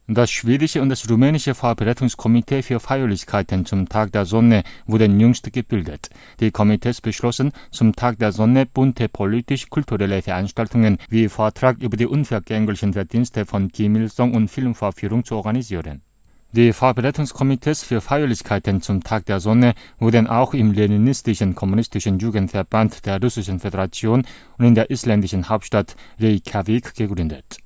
Das schwedische und das rumänische Vorbereitungskomitee für Feierlichkeiten zum Tag der Sonne wurden jüngst gebildet. Die Komitees beschlossen, zum Tag der Sonne bunte politisch-kulturelle Veranstaltungen wie Vortrag über die unvergänglichen Verdienste von Kim Il-sung und Filmvorführung zu organisieren. Die Vorbereitungskomitees für Feierlichkeiten zum Tag der Sonne wurden auch im leninistischen kommunistischen Jugendverband der Russischen Föderation und in der isländischen Hauptstadt Reykjavik gegründet.